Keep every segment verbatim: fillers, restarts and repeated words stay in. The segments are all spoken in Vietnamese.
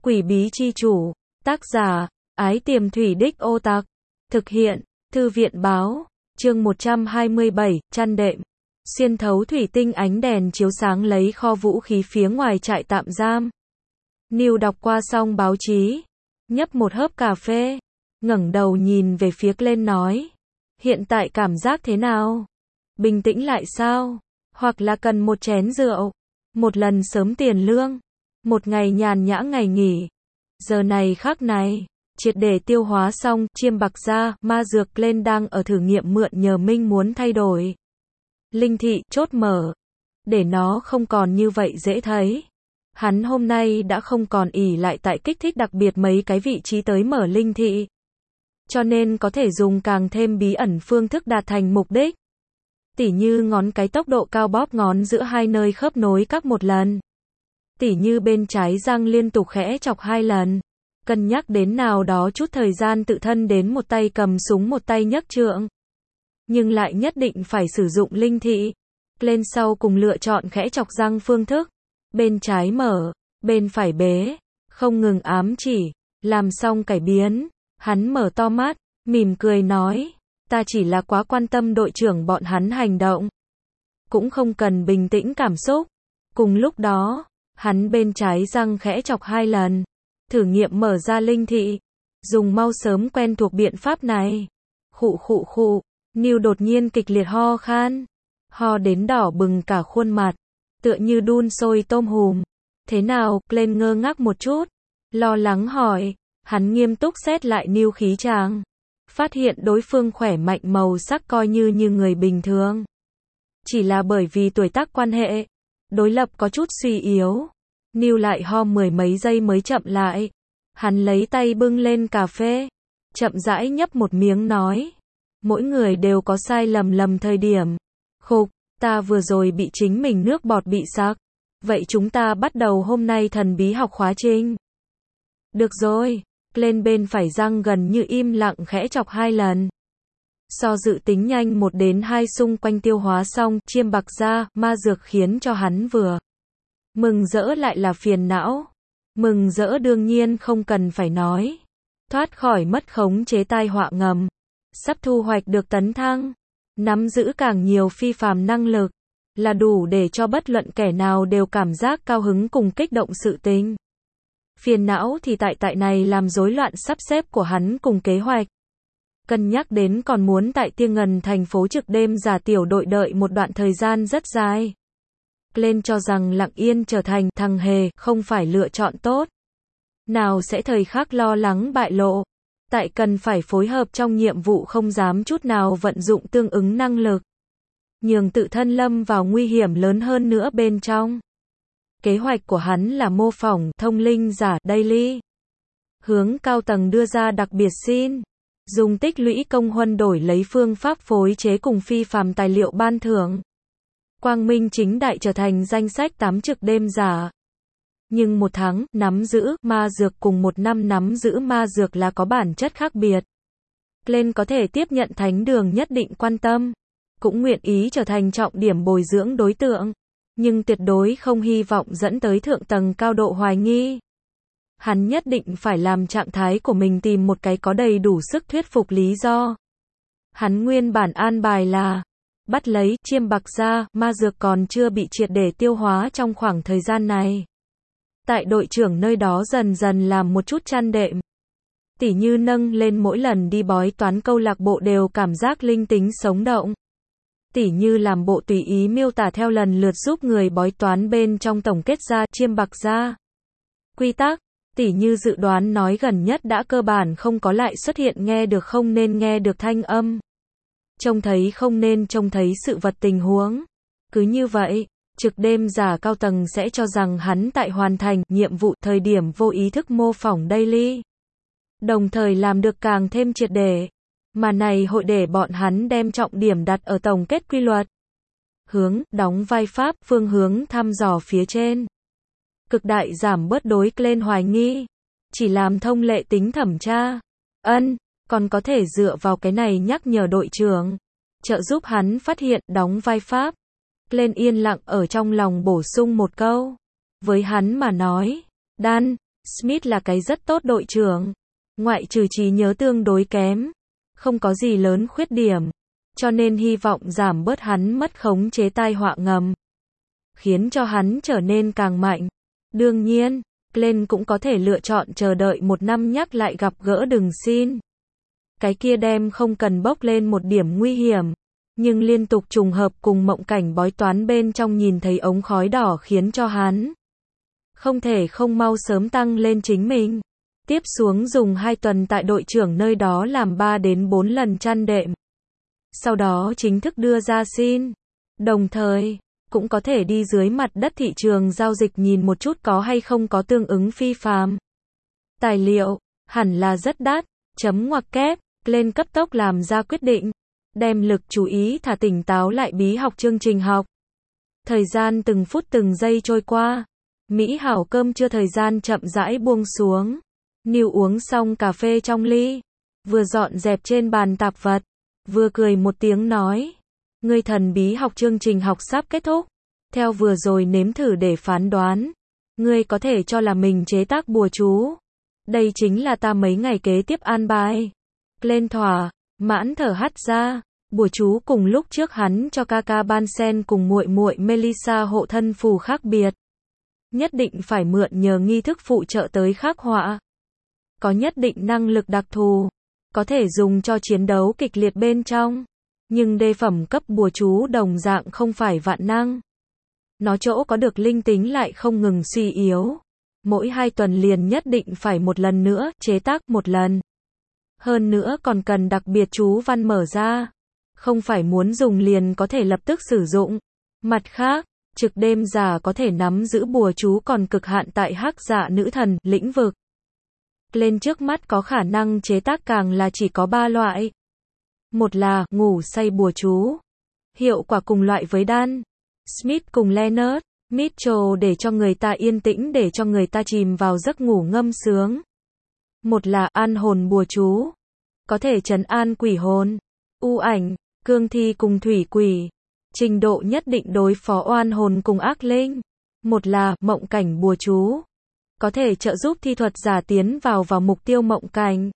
Quỷ bí chi chủ. Tác giả, Ái Tiềm Thủy Đích Ô Tạc. Thực hiện, Thư viện báo. Chương một trăm hai mươi bảy, chăn đệm. Xuyên thấu thủy tinh ánh đèn chiếu sáng lấy kho vũ khí phía ngoài trại tạm giam. Neil đọc qua xong báo chí, nhấp một hớp cà phê, ngẩng đầu nhìn về phía Glenn nói. Hiện tại cảm giác thế nào? Bình tĩnh lại sao? Hoặc là cần một chén rượu? Một lần sớm tiền lương? Một ngày nhàn nhã ngày nghỉ? Giờ này khắc này, triệt để tiêu hóa xong, chiêm bạc ra, ma dược Glenn đang ở thử nghiệm mượn nhờ Minh muốn thay đổi. Linh thị, chốt mở. Để nó không còn như vậy dễ thấy. Hắn hôm nay đã không còn ỷ lại tại kích thích đặc biệt mấy cái vị trí tới mở linh thị. Cho nên có thể dùng càng thêm bí ẩn phương thức đạt thành mục đích. Tỉ như ngón cái tốc độ cao bóp ngón giữa hai nơi khớp nối các một lần. Tỉ như bên trái răng liên tục khẽ chọc hai lần. Cân nhắc đến nào đó chút thời gian tự thân đến một tay cầm súng một tay nhấc trượng. Nhưng lại nhất định phải sử dụng linh thị. Lên sau cùng lựa chọn khẽ chọc răng phương thức. Bên trái mở, bên phải bế. Không ngừng ám chỉ. Làm xong cải biến. Hắn mở to mắt, mỉm cười nói. Ta chỉ là quá quan tâm đội trưởng bọn hắn hành động. Cũng không cần bình tĩnh cảm xúc. Cùng lúc đó, hắn bên trái răng khẽ chọc hai lần. Thử nghiệm mở ra linh thị. Dùng mau sớm quen thuộc biện pháp này. Khụ khụ khụ. Neil đột nhiên kịch liệt ho khan. Ho đến đỏ bừng cả khuôn mặt. Tựa như đun sôi tôm hùm. Thế nào? Glenn ngơ ngác một chút. Lo lắng hỏi. Hắn nghiêm túc xét lại Neil khí chàng. Phát hiện đối phương khỏe mạnh màu sắc coi như như người bình thường. Chỉ là bởi vì tuổi tác quan hệ. Đối lập có chút suy yếu. Neil lại ho mười mấy giây mới chậm lại. Hắn lấy tay bưng lên cà phê. Chậm rãi nhấp một miếng nói. Mỗi người đều có sai lầm lầm thời điểm. Khục, ta vừa rồi bị chính mình nước bọt bị sặc. Vậy chúng ta bắt đầu hôm nay thần bí học khóa trình. Được rồi. Lên bên phải răng gần như im lặng khẽ chọc hai lần. So dự tính nhanh một đến hai xung quanh tiêu hóa xong, chiêm bạc ra, ma dược khiến cho hắn vừa mừng rỡ lại là phiền não. Mừng rỡ đương nhiên không cần phải nói. Thoát khỏi mất khống chế tai họa ngầm. Sắp thu hoạch được tấn thăng. Nắm giữ càng nhiều phi phàm năng lực. Là đủ để cho bất luận kẻ nào đều cảm giác cao hứng cùng kích động sự tình. Phiền não thì tại tại này làm rối loạn sắp xếp của hắn cùng kế hoạch. Cân nhắc đến còn muốn tại Tiên Ngần thành phố trực đêm giả tiểu đội đợi một đoạn thời gian rất dài. Glenn cho rằng lặng yên trở thành thằng hề không phải lựa chọn tốt. Nào sẽ thời khắc lo lắng bại lộ. Tại cần phải phối hợp trong nhiệm vụ không dám chút nào vận dụng tương ứng năng lực. Nhường tự thân lâm vào nguy hiểm lớn hơn nữa bên trong. Kế hoạch của hắn là mô phỏng thông linh giả Daily. Hướng cao tầng đưa ra đặc biệt xin. Dùng tích lũy công huân đổi lấy phương pháp phối chế cùng phi phàm tài liệu ban thưởng. Quang minh chính đại trở thành danh sách tám trực đêm giả. Nhưng một tháng nắm giữ ma dược cùng một năm nắm giữ ma dược là có bản chất khác biệt. Glenn có thể tiếp nhận thánh đường nhất định quan tâm. Cũng nguyện ý trở thành trọng điểm bồi dưỡng đối tượng. Nhưng tuyệt đối không hy vọng dẫn tới thượng tầng cao độ hoài nghi. Hắn nhất định phải làm trạng thái của mình tìm một cái có đầy đủ sức thuyết phục lý do. Hắn nguyên bản an bài là bắt lấy, chiêm bạc ra, ma dược còn chưa bị triệt để tiêu hóa trong khoảng thời gian này. Tại đội trưởng nơi đó dần dần làm một chút chăn đệm. Tỉ như nâng lên mỗi lần đi bói toán câu lạc bộ đều cảm giác linh tính sống động. Tỉ như làm bộ tùy ý miêu tả theo lần lượt giúp người bói toán bên trong tổng kết ra, chiêm bạc ra. Quy tắc, tỉ như dự đoán nói gần nhất đã cơ bản không có lại xuất hiện nghe được không nên nghe được thanh âm. Trông thấy không nên trông thấy sự vật tình huống. Cứ như vậy, trực đêm giả cao tầng sẽ cho rằng hắn tại hoàn thành nhiệm vụ thời điểm vô ý thức mô phỏng Daily. Đồng thời làm được càng thêm triệt để. Mà này hội để bọn hắn đem trọng điểm đặt ở tổng kết quy luật. Hướng, đóng vai pháp, phương hướng thăm dò phía trên. Cực đại giảm bớt đối Glenn hoài nghi. Chỉ làm thông lệ tính thẩm tra. Ân, còn có thể dựa vào cái này nhắc nhở đội trưởng. Trợ giúp hắn phát hiện, đóng vai pháp. Glenn yên lặng ở trong lòng bổ sung một câu. Với hắn mà nói, Dan, Smith là cái rất tốt đội trưởng. Ngoại trừ trí nhớ tương đối kém. Không có gì lớn khuyết điểm. Cho nên hy vọng giảm bớt hắn mất khống chế tai họa ngầm. Khiến cho hắn trở nên càng mạnh. Đương nhiên, Glenn cũng có thể lựa chọn chờ đợi một năm nhắc lại gặp gỡ đừng xin. Cái kia đem không cần bốc lên một điểm nguy hiểm. Nhưng liên tục trùng hợp cùng mộng cảnh bói toán bên trong nhìn thấy ống khói đỏ khiến cho hắn không thể không mau sớm tăng lên chính mình. Tiếp xuống dùng hai tuần tại đội trưởng nơi đó làm ba đến bốn lần chăn đệm. Sau đó chính thức đưa ra xin. Đồng thời, cũng có thể đi dưới mặt đất thị trường giao dịch nhìn một chút có hay không có tương ứng phi phàm. Tài liệu, hẳn là rất đắt, chấm ngoặc kép, lên cấp tốc làm ra quyết định. Đem lực chú ý thả tỉnh táo lại bí học chương trình học. Thời gian từng phút từng giây trôi qua. Mỹ hảo cơm trưa thời gian chậm rãi buông xuống. Neil uống xong cà phê trong ly. Vừa dọn dẹp trên bàn tạp vật. Vừa cười một tiếng nói. Ngươi thần bí học chương trình học sắp kết thúc. Theo vừa rồi nếm thử để phán đoán. Ngươi có thể cho là mình chế tác bùa chú. Đây chính là ta mấy ngày kế tiếp an bài. Lên thỏa, mãn thở hắt ra. Bùa chú cùng lúc trước hắn cho Kaka Bansen cùng muội muội Melissa hộ thân phù khác biệt. Nhất định phải mượn nhờ nghi thức phụ trợ tới khắc họa. Có nhất định năng lực đặc thù. Có thể dùng cho chiến đấu kịch liệt bên trong. Nhưng đề phẩm cấp bùa chú đồng dạng không phải vạn năng. Nó chỗ có được linh tính lại không ngừng suy yếu. Mỗi hai tuần liền nhất định phải một lần nữa chế tác một lần. Hơn nữa còn cần đặc biệt chú văn mở ra. Không phải muốn dùng liền có thể lập tức sử dụng. Mặt khác, trực đêm giả có thể nắm giữ bùa chú còn cực hạn tại hắc dạ nữ thần lĩnh vực. Lên trước mắt có khả năng chế tác càng là chỉ có ba loại. Một là ngủ say bùa chú. Hiệu quả cùng loại với Dan Smith cùng Leonard Mitchell để cho người ta yên tĩnh để cho người ta chìm vào giấc ngủ ngâm sướng. Một là an hồn bùa chú. Có thể trấn an quỷ hồn, u ảnh, cương thi cùng thủy quỷ. Trình độ nhất định đối phó oan hồn cùng ác linh. Một là mộng cảnh bùa chú. Có thể trợ giúp thi thuật giả tiến vào vào mục tiêu mộng cảnh.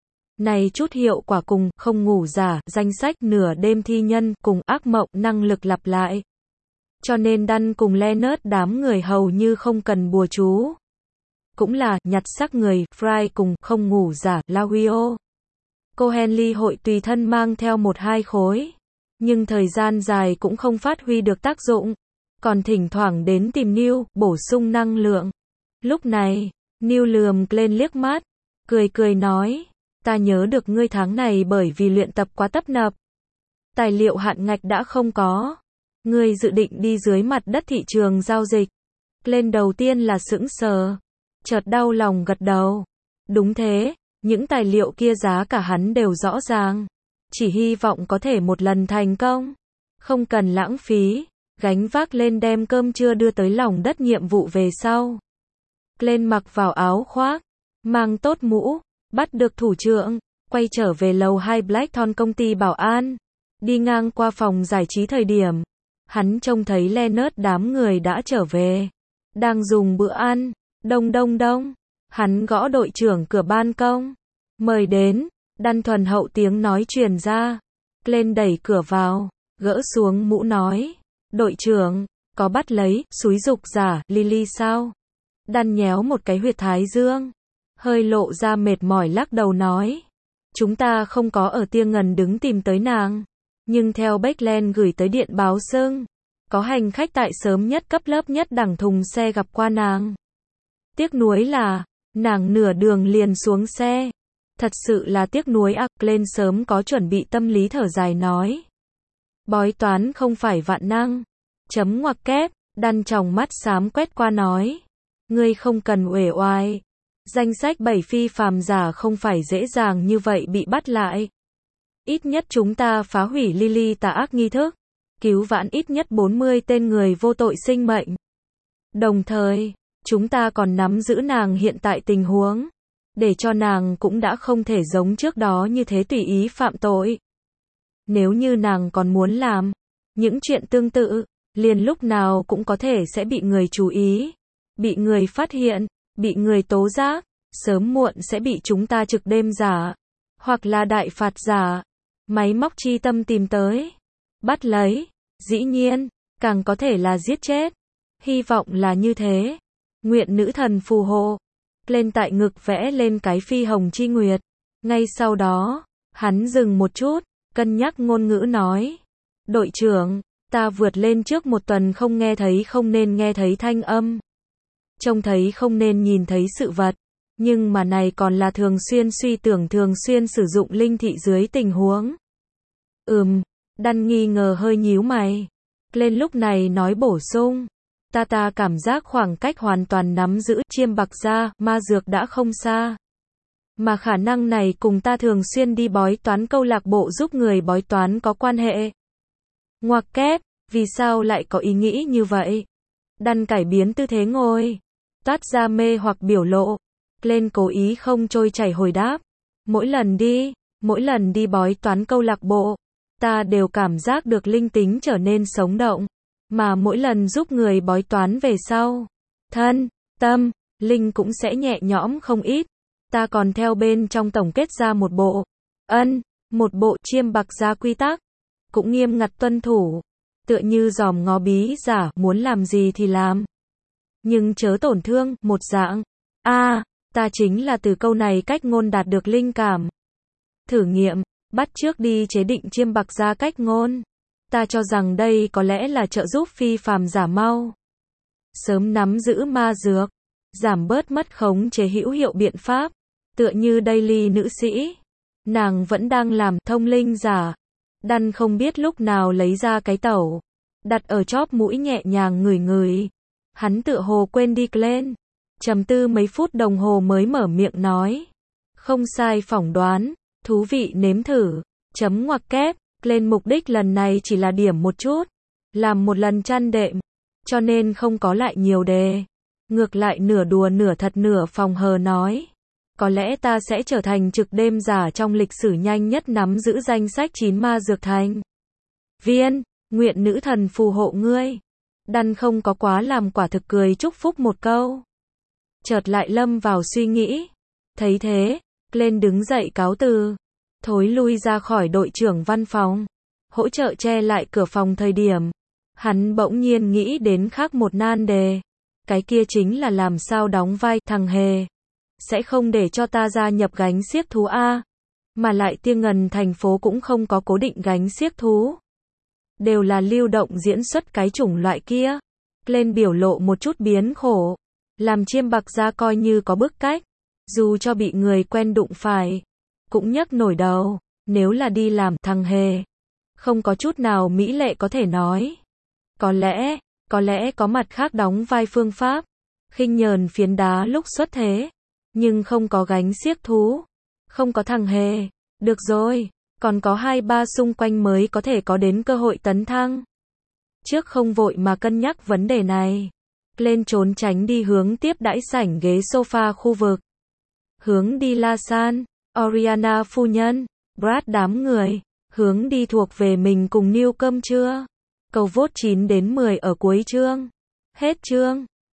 Này chút hiệu quả cùng không ngủ giả, danh sách nửa đêm thi nhân cùng ác mộng năng lực lặp lại. Cho nên Dan cùng Leonard đám người hầu như không cần bùa chú. Cũng là nhặt xác người Fry cùng không ngủ giả Lawio. Cô Henley hội tùy thân mang theo một hai khối. Nhưng thời gian dài cũng không phát huy được tác dụng. Còn thỉnh thoảng đến tìm Neil, bổ sung năng lượng. Lúc này, Neil lườm lên liếc mắt. Cười cười nói. Ta nhớ được ngươi tháng này bởi vì luyện tập quá tấp nập. Tài liệu hạn ngạch đã không có. Ngươi dự định đi dưới mặt đất thị trường giao dịch. Lên đầu tiên là sững sờ. Chợt đau lòng gật đầu. Đúng thế, những tài liệu kia giá cả hắn đều rõ ràng. Chỉ hy vọng có thể một lần thành công. Không cần lãng phí. Gánh vác lên đem cơm trưa đưa tới lòng đất nhiệm vụ về sau. Lên mặc vào áo khoác. Mang tốt mũ. Bắt được thủ trưởng. Quay trở về lầu hai Blackthorn công ty bảo an. Đi ngang qua phòng giải trí thời điểm. Hắn trông thấy Leonard đám người đã trở về. Đang dùng bữa ăn. Đông đông đông. Hắn gõ đội trưởng cửa ban công. Mời đến. Đan thuần hậu tiếng nói truyền ra. Lên đẩy cửa vào. Gỡ xuống mũ nói. Đội trưởng. Có bắt lấy. Xúi dục giả. Lily sao? Đan nhéo một cái huyệt thái dương. Hơi lộ ra mệt mỏi lắc đầu nói. Chúng ta không có ở Tia Ngần đứng tìm tới nàng. Nhưng theo Beckland gửi tới điện báo xưng. Có hành khách tại sớm nhất cấp lớp nhất đẳng thùng xe gặp qua nàng. Tiếc nuối là. Nàng nửa đường liền xuống xe. Thật sự là tiếc nuối ác. Lên sớm có chuẩn bị tâm lý thở dài nói. Bói toán không phải vạn năng. Chấm ngoặc kép. Đan tròng mắt xám quét qua nói. Ngươi không cần uể oai. Danh sách bảy phi phàm giả không phải dễ dàng như vậy bị bắt lại. Ít nhất chúng ta phá hủy Lily tà ác nghi thức. Cứu vãn ít nhất bốn mươi tên người vô tội sinh mệnh. Đồng thời, chúng ta còn nắm giữ nàng hiện tại tình huống. Để cho nàng cũng đã không thể giống trước đó như thế tùy ý phạm tội. Nếu như nàng còn muốn làm những chuyện tương tự, liền lúc nào cũng có thể sẽ bị người chú ý. Bị người phát hiện. bị người tố giác, sớm muộn sẽ bị chúng ta trực đêm giả, hoặc là đại phạt giả, máy móc chi tâm tìm tới, bắt lấy, dĩ nhiên, càng có thể là giết chết. Hy vọng là như thế. Nguyện nữ thần phù hộ. Lên tại ngực vẽ lên cái phi hồng chi nguyệt. Ngay sau đó, hắn dừng một chút, cân nhắc ngôn ngữ nói. Đội trưởng, ta vượt lên trước một tuần không nghe thấy không nên nghe thấy thanh âm. Trông thấy không nên nhìn thấy sự vật. Nhưng mà này còn là thường xuyên suy tưởng thường xuyên sử dụng linh thị dưới tình huống. Ừm, Đan nghi ngờ hơi nhíu mày. Lên lúc này nói bổ sung. Ta ta cảm giác khoảng cách hoàn toàn nắm giữ chiêm bạc gia, ma dược đã không xa. Mà khả năng này cùng ta thường xuyên đi bói toán câu lạc bộ giúp người bói toán có quan hệ. Ngoặc kép, vì sao lại có ý nghĩ như vậy? Đan cải biến tư thế ngồi. Toát ra mê hoặc biểu lộ. Lên cố ý không trôi chảy hồi đáp. Mỗi lần đi, mỗi lần đi bói toán câu lạc bộ, ta đều cảm giác được linh tính trở nên sống động. Mà mỗi lần giúp người bói toán về sau, thân, tâm, linh cũng sẽ nhẹ nhõm không ít. Ta còn theo bên trong tổng kết ra một bộ, ân, một bộ chiêm bạc gia quy tắc, cũng nghiêm ngặt tuân thủ, tựa như giòm ngó bí giả, muốn làm gì thì làm. Nhưng chớ tổn thương, một dạng. A, à, ta chính là từ câu này cách ngôn đạt được linh cảm. Thử nghiệm, bắt trước đi chế định chiêm bạc gia cách ngôn. Ta cho rằng đây có lẽ là trợ giúp phi phàm giả mau sớm nắm giữ ma dược, giảm bớt mất khống chế hữu hiệu biện pháp, tựa như Daily nữ sĩ, nàng vẫn đang làm thông linh giả. Đan không biết lúc nào lấy ra cái tẩu, đặt ở chóp mũi nhẹ nhàng ngửi ngửi. Hắn tựa hồ quên đi lên, trầm tư mấy phút đồng hồ mới mở miệng nói, không sai phỏng đoán, thú vị nếm thử, chấm ngoặc kép. Lên mục đích lần này chỉ là điểm một chút, làm một lần chăn đệm, cho nên không có lại nhiều đề. Ngược lại nửa đùa nửa thật nửa phòng hờ nói, có lẽ ta sẽ trở thành trực đêm giả trong lịch sử nhanh nhất nắm giữ danh sách chín ma dược thành viên, nguyện nữ thần phù hộ ngươi. Đan không có quá làm quả thực cười chúc phúc một câu. Chợt lại lâm vào suy nghĩ. Thấy thế, lên đứng dậy cáo từ. Thối lui ra khỏi đội trưởng văn phòng, hỗ trợ che lại cửa phòng thời điểm. Hắn bỗng nhiên nghĩ đến khác một nan đề. Cái kia chính là làm sao đóng vai thằng hề. Sẽ không để cho ta gia nhập gánh xiếc thú A. Mà lại Tiên Ngần thành phố cũng không có cố định gánh xiếc thú. Đều là lưu động diễn xuất cái chủng loại kia. Lên biểu lộ một chút biến khổ. Làm chiêm bạc gia coi như có bức cách. Dù cho bị người quen đụng phải. Cũng nhấc nổi đầu, nếu là đi làm thằng hề. Không có chút nào mỹ lệ có thể nói. Có lẽ, có lẽ có mặt khác đóng vai phương pháp. Khinh nhờn phiến đá lúc xuất thế. Nhưng không có gánh xiếc thú. Không có thằng hề. Được rồi, còn có hai ba xung quanh mới có thể có đến cơ hội tấn thăng. Trước không vội mà cân nhắc vấn đề này. Lên trốn tránh đi hướng tiếp đãi sảnh ghế sofa khu vực. Hướng đi La San. Oriana phu nhân, Brad đám người, hướng đi thuộc về mình cùng New cơm trưa. Cầu vote chín đến mười ở cuối chương. Hết chương.